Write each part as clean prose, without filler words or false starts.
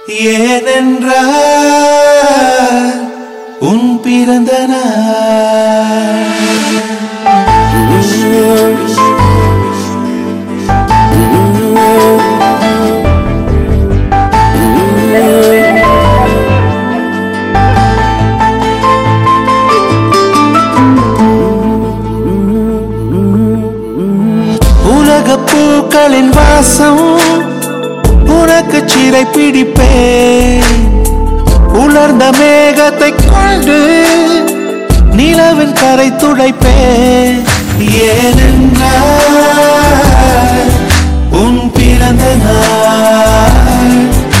ஏனென்றால் உன் பிறந்த நாள். உலகப் பூக்களின் வாசம் உனக்கு சிறை பிடிப்பேன். உலர்ந்த மேகத்தை கொண்டு நிலவின் கரை துடைப்பேன். ஏனென்றால் உன் பிறந்த நாள்.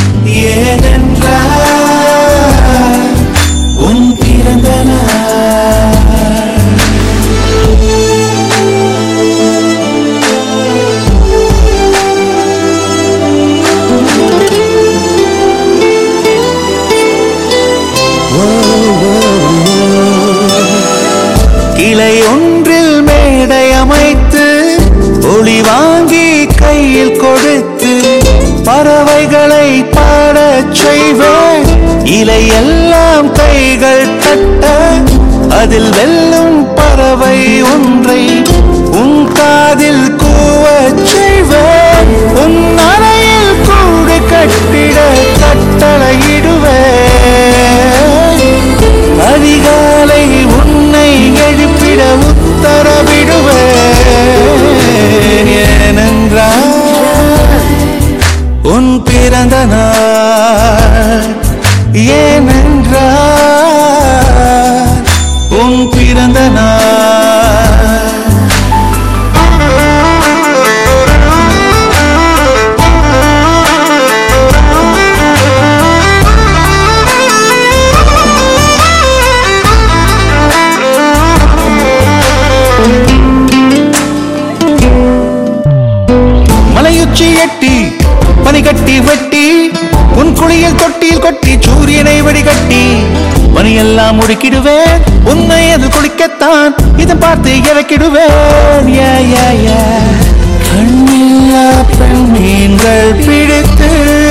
ஏனென்றால் உன் பிறந்த நாள். கிளை ஒன்றில் மேடை அமைத்து ஒளி வாங்கி கையில் கொடுத்து பறவைகளை பாடச் செய்வேன். இலையெல்லாம் கைகள் தட்ட அதில் வெல்லும் பறவை ஒன்றை உன் காதில் கூவச் செய்வேன். உன் அறையில் கூடு கட்டிட கட்டளையிடுவேன். அதிகாலை உன்னை எழுப்பிட உத்தரவிடுவேன். ஏனென்றால் உன் பிறந்த நாள். ஏனென்றால் உன் பிறந்த நாள். மலையுச்சி எட்டி பனி கட்டி வெட்டி உன் குளியில் தொட்டியில் கொட்டி சூரியனை வடிகட்டி பனியெல்லாம் முடுக்கிடுவேன். உன்னை அது குளிக்கத்தான் இதை பார்த்து இறக்கிடுவேன். கண்ணில்லா பெண் மீன்கள் பிடித்து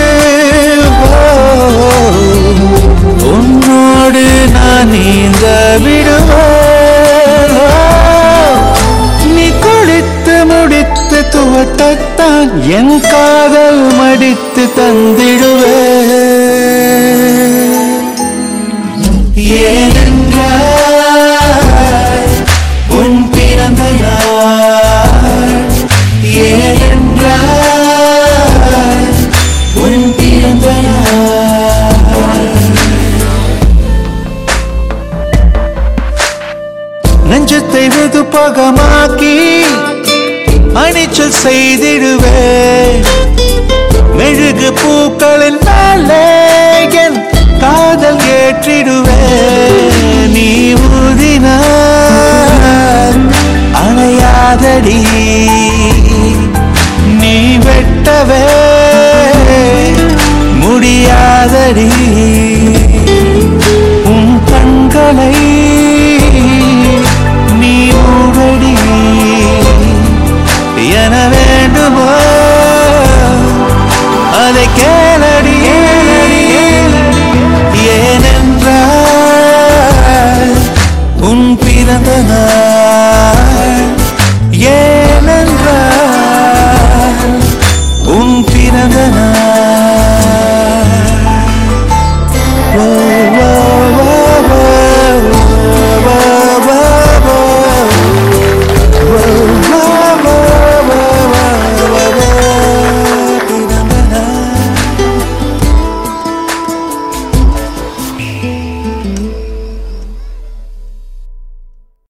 உன்னோடு நான் நீந்த விடுவேன். நீ குளித்து முடித்து துவட்டத்தான் என் காதல் மடித்து தந்திடுவேன். ஏனென்றால் உன் பிறந்த நாள். ஏனென்றால் உன் பிறந்த நாள். நெஞ்சத்தை வெதுப்பகமாக்கி அணிச்சல் செய்திடுவேன். மெழுகு பூக்களின் மேலே என் காதல் ஏற்றிடுவேன். நீ ஊதினார் அணையாதடி. நீ வெட்டவே முடியாதடி. உன் கண்களை